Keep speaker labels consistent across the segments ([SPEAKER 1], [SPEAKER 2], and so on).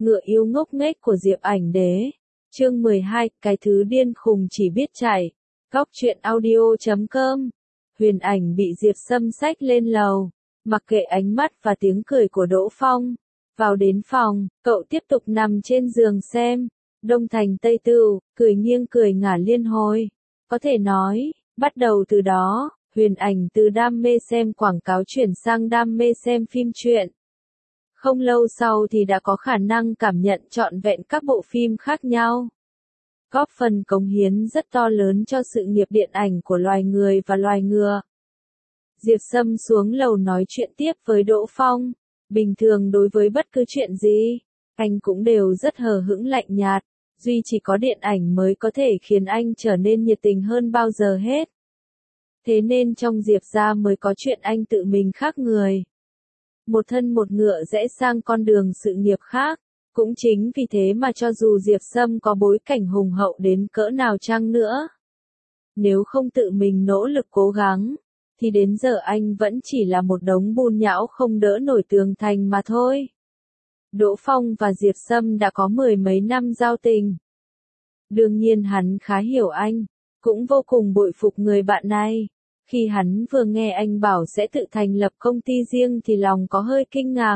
[SPEAKER 1] Ngựa yêu ngốc nghếch của Diệp Ảnh Đế. Chương 12, cái thứ điên khùng chỉ biết chạy. Góc truyện audio.com. Huyền Ảnh bị Diệp Sâm xách lên lầu, mặc kệ ánh mắt và tiếng cười của Đỗ Phong. Vào đến phòng, cậu tiếp tục nằm trên giường xem Đông Thành Tây Tựu, cười nghiêng cười ngả liên hồi. Có thể nói, bắt đầu từ đó, Huyền Ảnh từ đam mê xem quảng cáo chuyển sang đam mê xem phim truyện. Không lâu sau thì đã có khả năng cảm nhận trọn vẹn các bộ phim khác nhau, góp phần cống hiến rất to lớn cho sự nghiệp điện ảnh của loài người và loài ngựa. Diệp Sâm xuống lầu nói chuyện tiếp với Đỗ Phong. Bình thường đối với bất cứ chuyện gì, anh cũng đều rất hờ hững lạnh nhạt, duy chỉ có điện ảnh mới có thể khiến anh trở nên nhiệt tình hơn bao giờ hết. Thế nên trong Diệp gia mới có chuyện anh tự mình khác người, một thân một ngựa rẽ sang con đường sự nghiệp khác. Cũng chính vì thế mà cho dù Diệp Sâm có bối cảnh hùng hậu đến cỡ nào chăng nữa, nếu không tự mình nỗ lực cố gắng, thì đến giờ anh vẫn chỉ là một đống bùn nhão không đỡ nổi tường thành mà thôi. Đỗ Phong và Diệp Sâm đã có mười mấy năm giao tình. Đương nhiên hắn khá hiểu anh, cũng vô cùng bội phục người bạn này. Khi hắn vừa nghe anh bảo sẽ tự thành lập công ty riêng thì lòng có hơi kinh ngạc.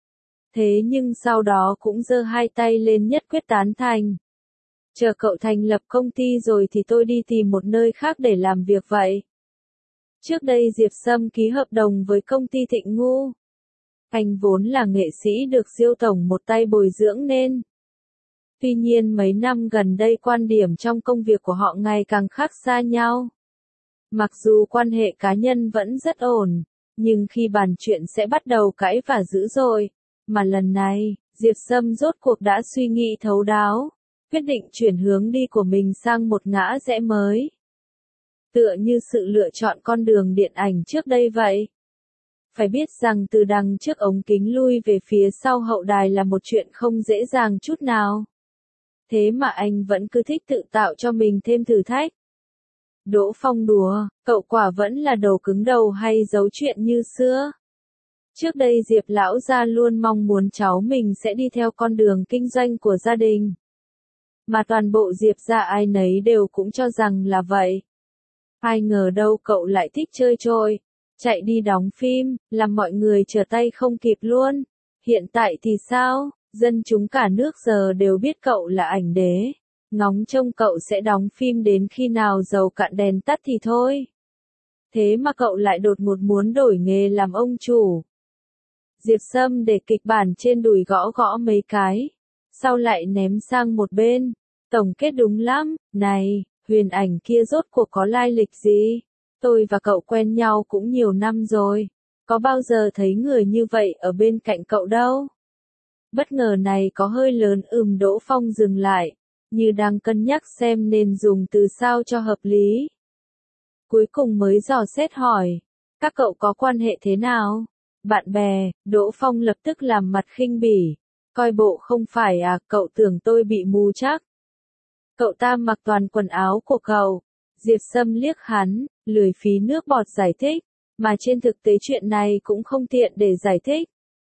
[SPEAKER 1] Thế nhưng sau đó cũng giơ hai tay lên nhất quyết tán thành. Chờ cậu thành lập công ty rồi thì tôi đi tìm một nơi khác để làm việc vậy. Trước đây Diệp Sâm ký hợp đồng với công ty Thịnh Ngu. Anh vốn là nghệ sĩ được Diêu tổng một tay bồi dưỡng nên. Tuy nhiên mấy năm gần đây quan điểm trong công việc của họ ngày càng khác xa nhau. Mặc dù quan hệ cá nhân vẫn rất ổn, nhưng khi bàn chuyện sẽ bắt đầu cãi vã dữ dội. Mà lần này, Diệp Sâm rốt cuộc đã suy nghĩ thấu đáo, quyết định chuyển hướng đi của mình sang một ngã rẽ mới. Tựa như sự lựa chọn con đường điện ảnh trước đây vậy. Phải biết rằng từ đằng trước ống kính lui về phía sau hậu đài là một chuyện không dễ dàng chút nào. Thế mà anh vẫn cứ thích tự tạo cho mình thêm thử thách. Đỗ Phong đùa, cậu quả vẫn là đồ cứng đầu hay giấu chuyện như xưa. Trước đây Diệp lão gia luôn mong muốn cháu mình sẽ đi theo con đường kinh doanh của gia đình. Mà toàn bộ Diệp gia ai nấy đều cũng cho rằng là vậy. Ai ngờ đâu cậu lại thích chơi trội, chạy đi đóng phim, làm mọi người trở tay không kịp luôn. Hiện tại thì sao? Dân chúng cả nước giờ đều biết cậu là Ảnh Đế. Ngóng trông cậu sẽ đóng phim đến khi nào dầu cạn đèn tắt thì thôi. Thế mà cậu lại đột ngột muốn đổi nghề làm ông chủ. Diệp Sâm để kịch bản trên đùi gõ gõ mấy cái, sau lại ném sang một bên. Tổng kết đúng lắm, này, Huyền Ảnh kia rốt cuộc có lai lịch gì? Tôi và cậu quen nhau cũng nhiều năm rồi, có bao giờ thấy người như vậy ở bên cạnh cậu đâu? Bất ngờ này có hơi lớn. Đỗ Phong dừng lại, như đang cân nhắc xem nên dùng từ sao cho hợp lý. Cuối cùng mới dò xét hỏi, các cậu có quan hệ thế nào? Bạn bè. Đỗ Phong lập tức làm mặt khinh bỉ. Coi bộ không phải à, cậu tưởng tôi bị mù chắc. Cậu ta mặc toàn quần áo của cậu. Diệp Sâm liếc hắn, lười phí nước bọt giải thích, mà trên thực tế chuyện này cũng không tiện để giải thích.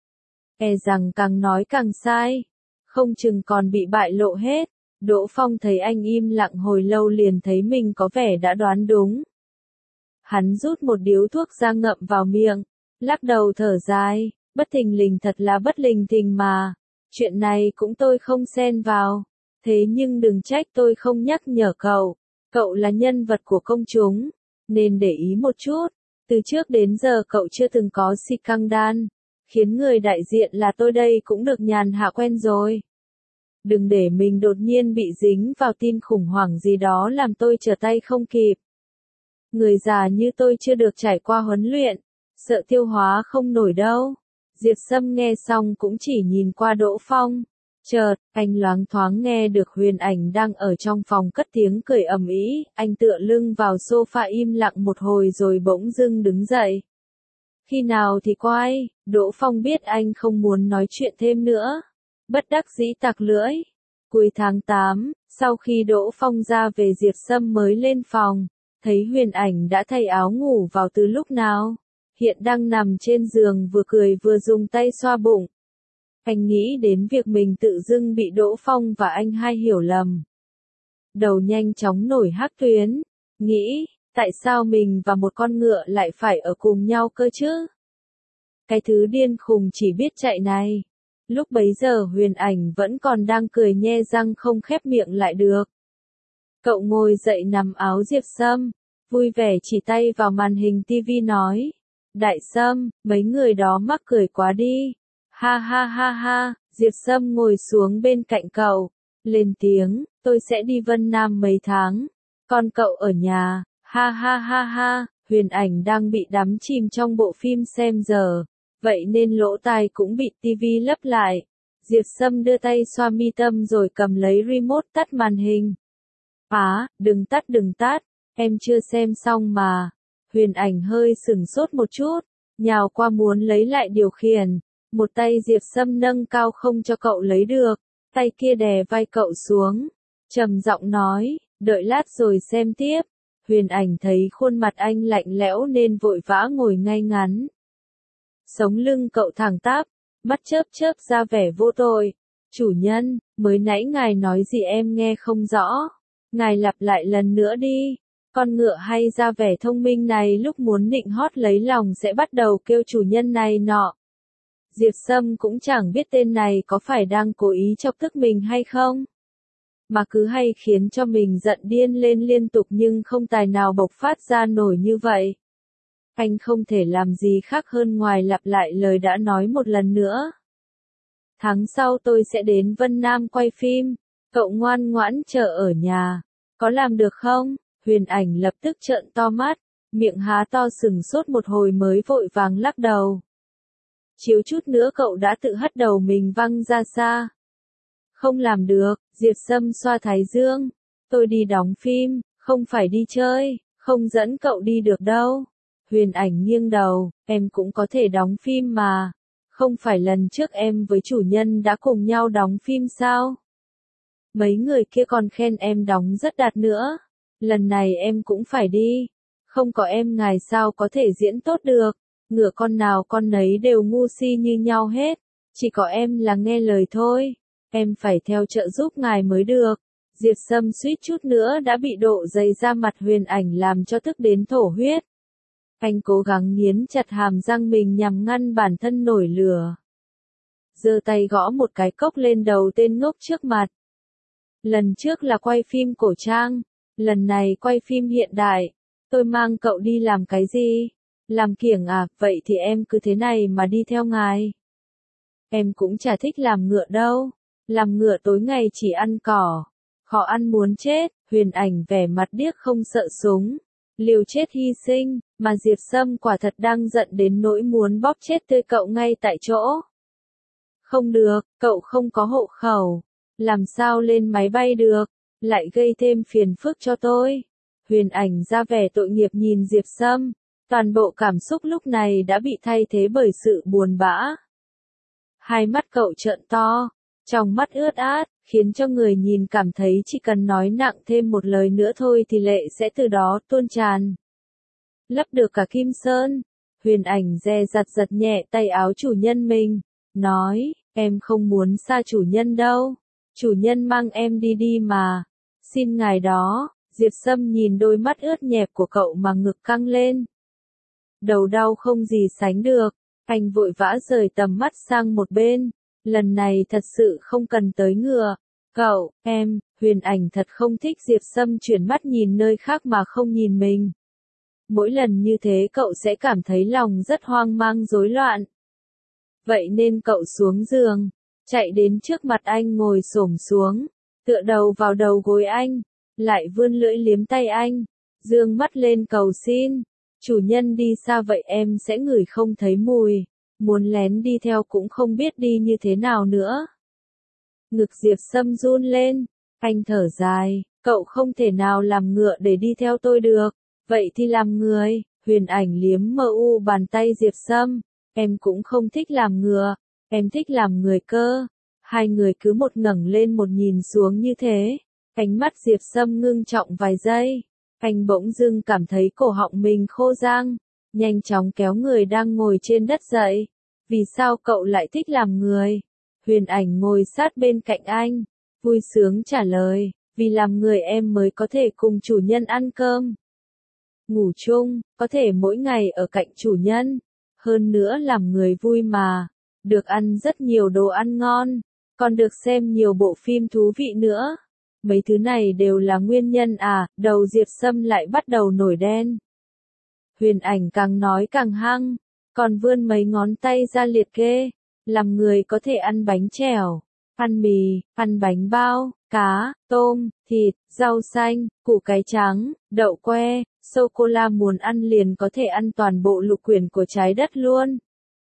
[SPEAKER 1] E rằng càng nói càng sai, không chừng còn bị bại lộ hết. Đỗ Phong thấy anh im lặng hồi lâu liền thấy mình có vẻ đã đoán đúng. Hắn rút một điếu thuốc ra ngậm vào miệng, lắc đầu thở dài, bất thình lình thật là bất linh thình mà. Chuyện này cũng tôi không xen vào, thế nhưng đừng trách tôi không nhắc nhở cậu. Cậu là nhân vật của công chúng, nên để ý một chút. Từ trước đến giờ cậu chưa từng có scandal, khiến người đại diện là tôi đây cũng được nhàn hạ quen rồi. Đừng để mình đột nhiên bị dính vào tin khủng hoảng gì đó làm tôi trở tay không kịp. Người già như tôi chưa được trải qua huấn luyện, sợ tiêu hóa không nổi đâu. Diệp Sâm nghe xong cũng chỉ nhìn qua Đỗ Phong. Chợt, anh loáng thoáng nghe được Huyền Ảnh đang ở trong phòng cất tiếng cười ầm ĩ. Anh tựa lưng vào sofa im lặng một hồi rồi bỗng dưng đứng dậy. Khi nào thì quay? Đỗ Phong biết anh không muốn nói chuyện thêm nữa. Bất đắc dĩ tặc lưỡi. Cuối tháng 8, sau khi Đỗ Phong ra về Diệp Sâm mới lên phòng, thấy Huyền Ảnh đã thay áo ngủ vào từ lúc nào. Hiện đang nằm trên giường vừa cười vừa dùng tay xoa bụng. Anh nghĩ đến việc mình tự dưng bị Đỗ Phong và anh hai hiểu lầm. Đầu nhanh chóng nổi hắc tuyến, nghĩ, tại sao mình và một con ngựa lại phải ở cùng nhau cơ chứ? Cái thứ điên khùng chỉ biết chạy này. Lúc bấy giờ Huyền Ảnh vẫn còn đang cười nhe răng không khép miệng lại được. Cậu ngồi dậy nắm áo Diệp Sâm, vui vẻ chỉ tay vào màn hình tivi nói. Đại Sâm, mấy người đó mắc cười quá đi. Ha ha ha ha, Diệp Sâm ngồi xuống bên cạnh cậu, lên tiếng, tôi sẽ đi Vân Nam mấy tháng. Còn cậu ở nhà, ha ha ha ha, Huyền Ảnh đang bị đắm chìm trong bộ phim xem giờ. Vậy nên lỗ tai cũng bị tivi lấp lại. Diệp Sâm đưa tay xoa mi tâm rồi cầm lấy remote tắt màn hình. Đừng tắt, em chưa xem xong mà. Huyền Ảnh hơi sửng sốt một chút, nhào qua muốn lấy lại điều khiển. Một tay Diệp Sâm nâng cao không cho cậu lấy được, tay kia đè vai cậu xuống. Trầm giọng nói, đợi lát rồi xem tiếp. Huyền Ảnh thấy khuôn mặt anh lạnh lẽo nên vội vã ngồi ngay ngắn. Sống lưng cậu thẳng tắp, mắt chớp chớp ra vẻ vô tội. Chủ nhân, mới nãy ngài nói gì em nghe không rõ. Ngài lặp lại lần nữa đi. Con ngựa hay ra vẻ thông minh này lúc muốn nịnh hót lấy lòng sẽ bắt đầu kêu chủ nhân này nọ. Diệp Sâm cũng chẳng biết tên này có phải đang cố ý chọc tức mình hay không. Mà cứ hay khiến cho mình giận điên lên liên tục nhưng không tài nào bộc phát ra nổi như vậy. Anh không thể làm gì khác hơn ngoài lặp lại lời đã nói một lần nữa. Tháng sau tôi sẽ đến Vân Nam quay phim, cậu ngoan ngoãn chờ ở nhà. Có làm được không? Huyền Ảnh lập tức trợn to mắt, miệng há to sừng sốt một hồi mới vội vàng lắc đầu. Chiếu chút nữa cậu đã tự hất đầu mình văng ra xa. Không làm được, Diệp Sâm xoa thái dương. Tôi đi đóng phim, không phải đi chơi, không dẫn cậu đi được đâu. Huyền Ảnh nghiêng đầu, em cũng có thể đóng phim mà. Không phải lần trước em với chủ nhân đã cùng nhau đóng phim sao? Mấy người kia còn khen em đóng rất đạt nữa. Lần này em cũng phải đi. Không có em ngài sao có thể diễn tốt được. Ngựa con nào con nấy đều ngu si như nhau hết. Chỉ có em là nghe lời thôi. Em phải theo trợ giúp ngài mới được. Diệp Sâm suýt chút nữa đã bị độ dày ra mặt Huyền Ảnh làm cho tức đến thổ huyết. Anh cố gắng nghiến chặt hàm răng mình nhằm ngăn bản thân nổi lửa. Giơ tay gõ một cái cốc lên đầu tên ngốc trước mặt. Lần trước là quay phim cổ trang, lần này quay phim hiện đại. Tôi mang cậu đi làm cái gì? Làm kiểng à, vậy thì em cứ thế này mà đi theo ngài. Em cũng chả thích làm ngựa đâu. Làm ngựa tối ngày chỉ ăn cỏ. Khó ăn muốn chết, Huyền Ảnh vẻ mặt điếc không sợ súng. Liều chết hy sinh, mà Diệp Sâm quả thật đang giận đến nỗi muốn bóp chết tươi cậu ngay tại chỗ. Không được, cậu không có hộ khẩu. Làm sao lên máy bay được, lại gây thêm phiền phức cho tôi. Huyền Ảnh ra vẻ tội nghiệp nhìn Diệp Sâm. Toàn bộ cảm xúc lúc này đã bị thay thế bởi sự buồn bã. Hai mắt cậu trợn to, trong mắt ướt át, khiến cho người nhìn cảm thấy chỉ cần nói nặng thêm một lời nữa thôi thì lệ sẽ từ đó tuôn tràn. Lấp được cả Kim Sơn, Huyền Ảnh dè dặt giật nhẹ tay áo chủ nhân mình, nói, em không muốn xa chủ nhân đâu, chủ nhân mang em đi đi mà, xin ngài đó. Diệp Sâm nhìn đôi mắt ướt nhẹp của cậu mà ngực căng lên. Đầu đau không gì sánh được, anh vội vã rời tầm mắt sang một bên, lần này thật sự không cần tới ngựa. Cậu, em, Huyền Ảnh thật không thích Diệp Sâm chuyển mắt nhìn nơi khác mà không nhìn mình. Mỗi lần như thế cậu sẽ cảm thấy lòng rất hoang mang rối loạn. Vậy nên cậu xuống giường, chạy đến trước mặt anh ngồi xổm xuống, tựa đầu vào đầu gối anh, lại vươn lưỡi liếm tay anh, dương mắt lên cầu xin. Chủ nhân đi xa vậy em sẽ ngửi không thấy mùi, muốn lén đi theo cũng không biết đi như thế nào nữa. Ngực Diệp Sâm run lên, anh thở dài, cậu không thể nào làm ngựa để đi theo tôi được, vậy thì làm người. Huyền Ảnh liếm mờ u bàn tay Diệp Sâm, em cũng không thích làm ngựa, em thích làm người cơ. Hai người cứ một ngẩng lên một nhìn xuống như thế, ánh mắt Diệp Sâm ngưng trọng vài giây. Anh bỗng dưng cảm thấy cổ họng mình khô rang, nhanh chóng kéo người đang ngồi trên đất dậy. Vì sao cậu lại thích làm người? Huyền Ảnh ngồi sát bên cạnh anh, vui sướng trả lời, vì làm người em mới có thể cùng chủ nhân ăn cơm. Ngủ chung, có thể mỗi ngày ở cạnh chủ nhân. Hơn nữa làm người vui mà, được ăn rất nhiều đồ ăn ngon, còn được xem nhiều bộ phim thú vị nữa. Mấy thứ này đều là nguyên nhân à, đầu Diệp Sâm lại bắt đầu nổi đen. Huyền Ảnh càng nói càng hăng, còn vươn mấy ngón tay ra liệt kê, làm người có thể ăn bánh chèo, ăn mì, ăn bánh bao, cá, tôm, thịt, rau xanh, củ cải trắng, đậu que, sô-cô-la, muốn ăn liền có thể ăn toàn bộ lục quyển của trái đất luôn.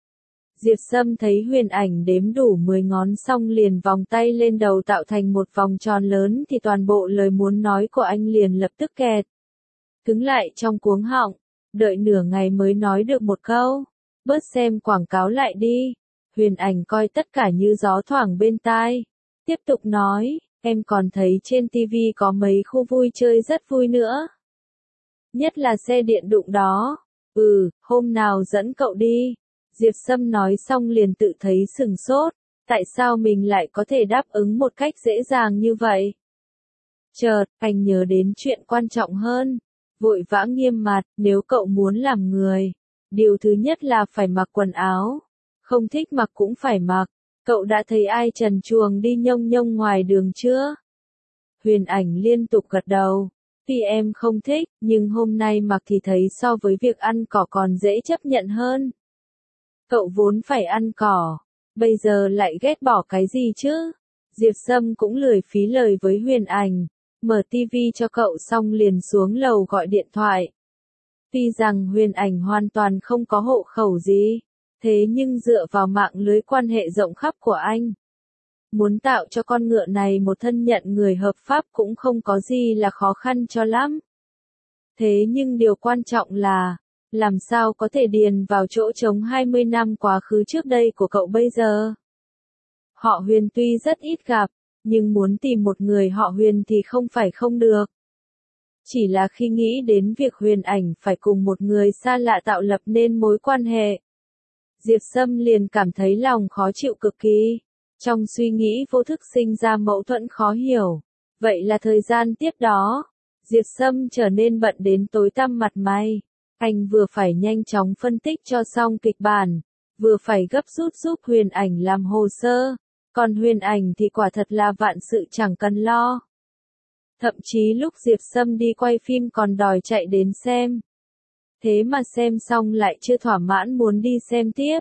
[SPEAKER 1] Diệp Sâm thấy Huyền Ảnh đếm đủ 10 ngón xong liền vòng tay lên đầu tạo thành một vòng tròn lớn thì toàn bộ lời muốn nói của anh liền lập tức kẹt. Cứng lại trong cuống họng, đợi nửa ngày mới nói được một câu. Bớt xem quảng cáo lại đi. Huyền Ảnh coi tất cả như gió thoảng bên tai. Tiếp tục nói, em còn thấy trên TV có mấy khu vui chơi rất vui nữa. Nhất là xe điện đụng đó. Hôm nào dẫn cậu đi. Diệp Sâm nói xong liền tự thấy sừng sốt. Tại sao mình lại có thể đáp ứng một cách dễ dàng như vậy? Chợt, anh nhớ đến chuyện quan trọng hơn. Vội vã nghiêm mặt, nếu cậu muốn làm người, điều thứ nhất là phải mặc quần áo. Không thích mặc cũng phải mặc. Cậu đã thấy ai trần truồng đi nhông nhông ngoài đường chưa? Huyền Ảnh liên tục gật đầu. Tuy em không thích, nhưng hôm nay mặc thì thấy so với việc ăn cỏ còn dễ chấp nhận hơn. Cậu vốn phải ăn cỏ, bây giờ lại ghét bỏ cái gì chứ? Diệp Sâm cũng lười phí lời với Huyền Ảnh, mở tivi cho cậu xong liền xuống lầu gọi điện thoại. Tuy rằng Huyền Ảnh hoàn toàn không có hộ khẩu gì, thế nhưng dựa vào mạng lưới quan hệ rộng khắp của anh, muốn tạo cho con ngựa này một thân nhận người hợp pháp cũng không có gì là khó khăn cho lắm. Thế nhưng điều quan trọng là, làm sao có thể điền vào chỗ trống 20 năm quá khứ trước đây của cậu bây giờ? Họ Huyền tuy rất ít gặp, nhưng muốn tìm một người họ Huyền thì không phải không được. Chỉ là khi nghĩ đến việc Huyền Ảnh phải cùng một người xa lạ tạo lập nên mối quan hệ, Diệp Sâm liền cảm thấy lòng khó chịu cực kỳ. Trong suy nghĩ vô thức sinh ra mâu thuẫn khó hiểu. Vậy là thời gian tiếp đó, Diệp Sâm trở nên bận đến tối tăm mặt mày. Anh vừa phải nhanh chóng phân tích cho xong kịch bản, vừa phải gấp rút giúp Huyền Ảnh làm hồ sơ, còn Huyền Ảnh thì quả thật là vạn sự chẳng cần lo. Thậm chí lúc Diệp Sâm đi quay phim còn đòi chạy đến xem. Thế mà xem xong lại chưa thỏa mãn muốn đi xem tiếp.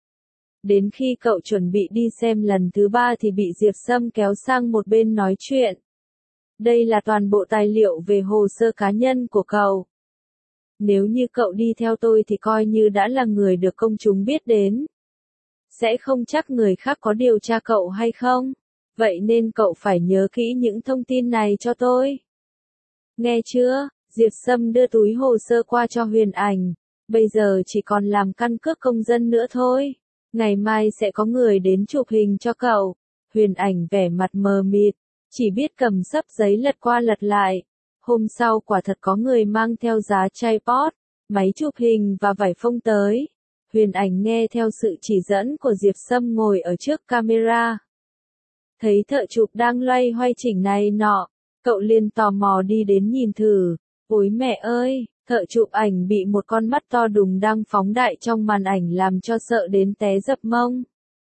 [SPEAKER 1] Đến khi cậu chuẩn bị đi xem lần thứ 3 thì bị Diệp Sâm kéo sang một bên nói chuyện. Đây là toàn bộ tài liệu về hồ sơ cá nhân của cậu. Nếu như cậu đi theo tôi thì coi như đã là người được công chúng biết đến. Sẽ không chắc người khác có điều tra cậu hay không. Vậy nên cậu phải nhớ kỹ những thông tin này cho tôi. Nghe chưa? Diệp Sâm đưa túi hồ sơ qua cho Huyền Ảnh. Bây giờ chỉ còn làm căn cước công dân nữa thôi. Ngày mai sẽ có người đến chụp hình cho cậu. Huyền Ảnh vẻ mặt mờ mịt, chỉ biết cầm xấp giấy lật qua lật lại. Hôm sau quả thật có người mang theo giá tripod, máy chụp hình và vải phông tới. Huyền Ảnh nghe theo sự chỉ dẫn của Diệp Sâm ngồi ở trước camera. Thấy thợ chụp đang loay hoay chỉnh này nọ, cậu liền tò mò đi đến nhìn thử. Ôi mẹ ơi, thợ chụp ảnh bị một con mắt to đùng đang phóng đại trong màn ảnh làm cho sợ đến té dập mông.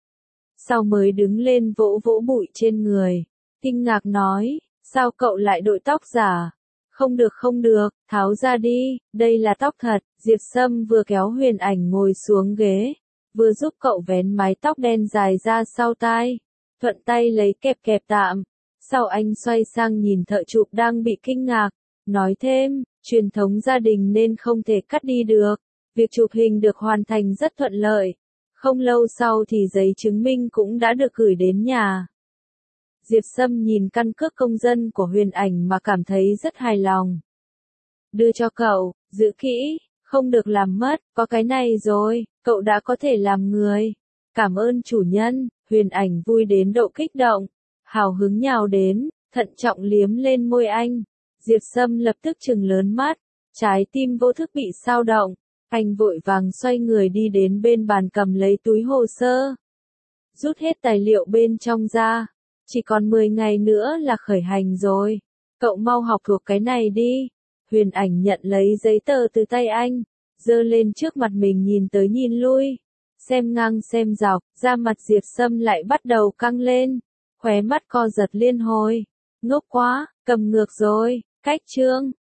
[SPEAKER 1] Sau mới đứng lên vỗ vỗ bụi trên người, kinh ngạc nói, sao cậu lại đội tóc giả? Không được, tháo ra đi, đây là tóc thật. Diệp Sâm vừa kéo Huyền Ảnh ngồi xuống ghế, vừa giúp cậu vén mái tóc đen dài ra sau tai, thuận tay lấy kẹp kẹp tạm. Sau anh xoay sang nhìn thợ chụp đang bị kinh ngạc, nói thêm, truyền thống gia đình nên không thể cắt đi được. Việc chụp hình được hoàn thành rất thuận lợi. Không lâu sau thì giấy chứng minh cũng đã được gửi đến nhà. Diệp Sâm nhìn căn cước công dân của Huyền Ảnh mà cảm thấy rất hài lòng. Đưa cho cậu, giữ kỹ, không được làm mất, có cái này rồi, cậu đã có thể làm người. Cảm ơn chủ nhân. Huyền Ảnh vui đến độ kích động, hào hứng nhào đến, thận trọng liếm lên môi anh. Diệp Sâm lập tức trừng lớn mắt, trái tim vô thức bị xao động. Anh vội vàng xoay người đi đến bên bàn cầm lấy túi hồ sơ. rút hết tài liệu bên trong ra. Chỉ còn 10 ngày nữa là khởi hành rồi. Cậu mau học thuộc cái này đi. Huyền Ảnh nhận lấy giấy tờ từ tay anh, giơ lên trước mặt mình nhìn tới nhìn lui. Xem ngang xem dọc, da mặt Diệp Sâm lại bắt đầu căng lên. Khóe mắt co giật liên hồi. Ngốc quá, cầm ngược rồi, cách chương.